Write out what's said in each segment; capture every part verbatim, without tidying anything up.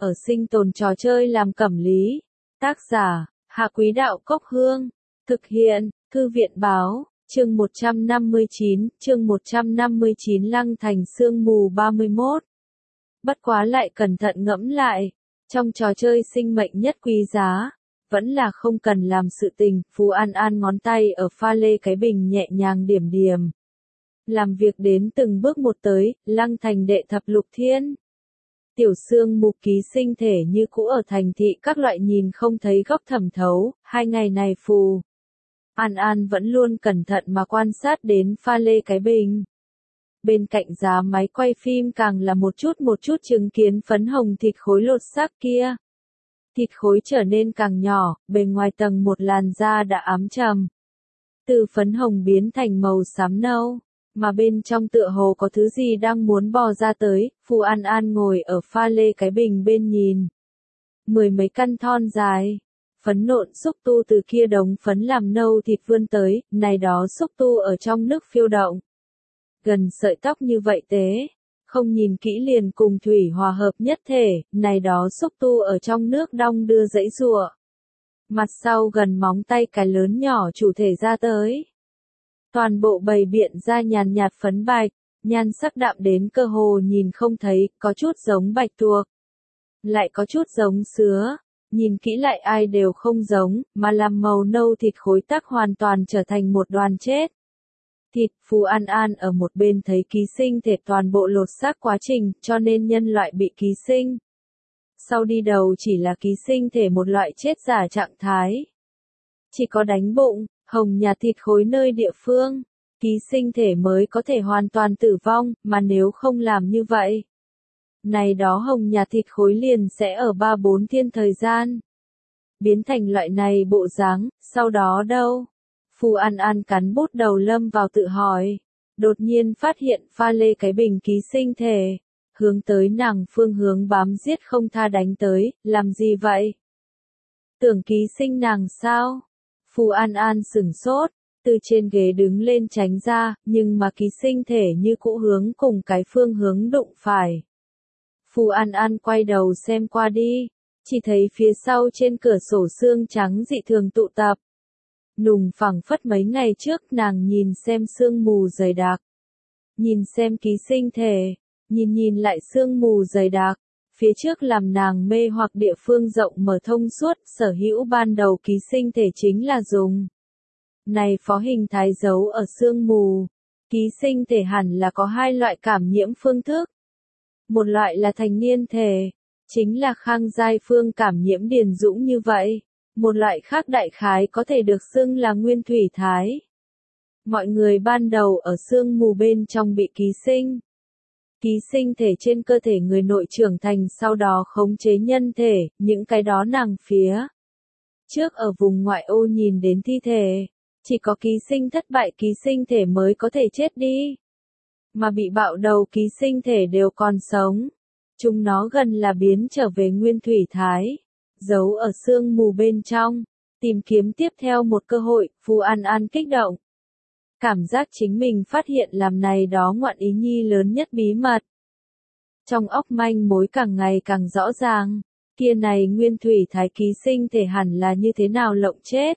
ở sinh tồn trò chơi làm cẩm lý. Tác giả, Hạ Quý Đạo Cốc Hương. Thực hiện, Thư viện Báo, chương một trăm năm mươi chín, chương một trăm năm mươi chín Lăng Thành Sương Mù ba mươi mốt. Bất quá lại cẩn thận ngẫm lại, trong trò chơi sinh mệnh nhất quý giá, vẫn là không cần làm sự tình. Phù An An ngón tay ở pha lê cái bình nhẹ nhàng điểm điểm. Làm việc đến từng bước một tới, Lăng Thành đệ thập lục thiên. Tiểu Sương Mù ký sinh thể như cũ ở thành thị các loại nhìn không thấy góc thẩm thấu. Hai ngày này Phù An An vẫn luôn cẩn thận mà quan sát đến pha lê cái bình. Bên cạnh giá máy quay phim càng là một chút một chút chứng kiến phấn hồng thịt khối lột xác kia. Thịt khối trở nên càng nhỏ, bề ngoài tầng một làn da đã ám trầm. Từ phấn hồng biến thành màu xám nâu, mà bên trong tựa hồ có thứ gì đang muốn bò ra tới. Phù An An ngồi ở pha lê cái bình bên nhìn. Mười mấy căn thon dài, phấn nộn xúc tu từ kia đống phấn làm nâu thịt vươn tới, này đó xúc tu ở trong nước phiêu động. Gần sợi tóc như vậy tế, không nhìn kỹ liền cùng thủy hòa hợp nhất thể, này đó xúc tu ở trong nước đong đưa dãy giụa. Mặt sau gần móng tay cái lớn nhỏ chủ thể ra tới. Toàn bộ bày biện ra nhàn nhạt phấn bạch, nhan sắc đạm đến cơ hồ nhìn không thấy, có chút giống bạch tuộc. Lại có chút giống sứa, nhìn kỹ lại ai đều không giống, mà làm màu nâu thịt khối tắc hoàn toàn trở thành một đoàn chết. Thịt. Phù An An ở một bên thấy ký sinh thể toàn bộ lột xác quá trình, cho nên nhân loại bị ký sinh. Sau đi đầu chỉ là ký sinh thể một loại chết giả trạng thái. Chỉ có đánh bụng, hồng nhạt thịt khối nơi địa phương, ký sinh thể mới có thể hoàn toàn tử vong, mà nếu không làm như vậy, này đó hồng nhạt thịt khối liền sẽ ở ba bốn thiên thời gian biến thành loại này bộ dáng. Sau đó đâu? Phù An An cắn bút đầu lâm vào tự hỏi, đột nhiên phát hiện pha lê cái bình ký sinh thể, hướng tới nàng phương hướng bám giết không tha đánh tới. Làm gì vậy? Tưởng ký sinh nàng sao? Phù An An sửng sốt, từ trên ghế đứng lên tránh ra, nhưng mà ký sinh thể như cũ hướng cùng cái phương hướng đụng phải. Phù An An quay đầu xem qua đi, chỉ thấy phía sau trên cửa sổ xương trắng dị thường tụ tập. Nùng phẳng phất mấy ngày trước nàng nhìn xem sương mù dày đặc. Nhìn xem ký sinh thể, nhìn nhìn lại sương mù dày đặc. Phía trước làm nàng mê hoặc địa phương rộng mở thông suốt, sở hữu ban đầu ký sinh thể chính là dùng. Này phó hình thái giấu ở sương mù. Ký sinh thể hẳn là có hai loại cảm nhiễm phương thức. Một loại là thành niên thể, chính là Khang Giai Phương cảm nhiễm Điền Dũng như vậy. Một loại khác đại khái có thể được xưng là nguyên thủy thái. Mọi người ban đầu ở sương mù bên trong bị ký sinh. Ký sinh thể trên cơ thể người nội trưởng thành sau đó khống chế nhân thể, những cái đó nàng phía trước ở vùng ngoại ô nhìn đến thi thể. Chỉ có ký sinh thất bại ký sinh thể mới có thể chết đi. Mà bị bạo đầu ký sinh thể đều còn sống. Chúng nó gần là biến trở về nguyên thủy thái. Giấu ở sương mù bên trong, tìm kiếm tiếp theo một cơ hội. Phù An An kích động. Cảm giác chính mình phát hiện làm này đó ngoạn ý nhi lớn nhất bí mật. Trong óc manh mối càng ngày càng rõ ràng, kia này nguyên thủy thái ký sinh thể hẳn là như thế nào lộng chết.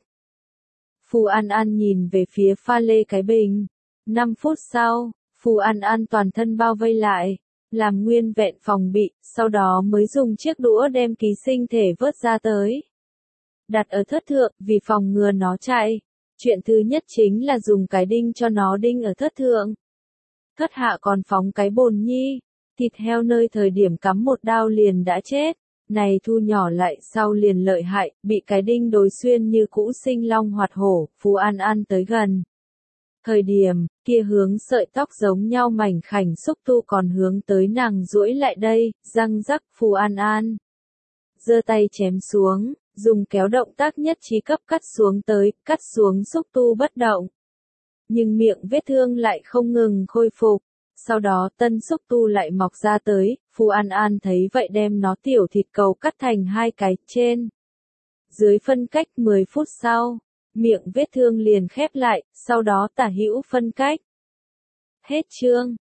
Phù An An nhìn về phía pha lê cái bình. Năm phút sau, Phù An An toàn thân bao vây lại, làm nguyên vẹn phòng bị, sau đó mới dùng chiếc đũa đem ký sinh thể vớt ra tới. Đặt ở thớt thượng, vì phòng ngừa nó chạy. Chuyện thứ nhất chính là dùng cái đinh cho nó đinh ở thớt thượng. Thớt hạ còn phóng cái bồn nhi, thịt heo nơi thời điểm cắm một đao liền đã chết. Này thu nhỏ lại sau liền lợi hại, bị cái đinh đối xuyên như cũ sinh long hoạt hổ. Phù An An tới gần. Thời điểm, kia hướng sợi tóc giống nhau mảnh khảnh xúc tu còn hướng tới nàng duỗi lại đây, răng rắc. Phù An An giơ tay chém xuống, dùng kéo động tác nhất trí cấp cắt xuống tới, cắt xuống xúc tu bất động. Nhưng miệng vết thương lại không ngừng khôi phục. Sau đó tân xúc tu lại mọc ra tới. Phù An An thấy vậy đem nó tiểu thịt cầu cắt thành hai cái, trên dưới phân cách. Mười phút sau, miệng vết thương liền khép lại, sau đó tả hữu phân cách. Hết chương.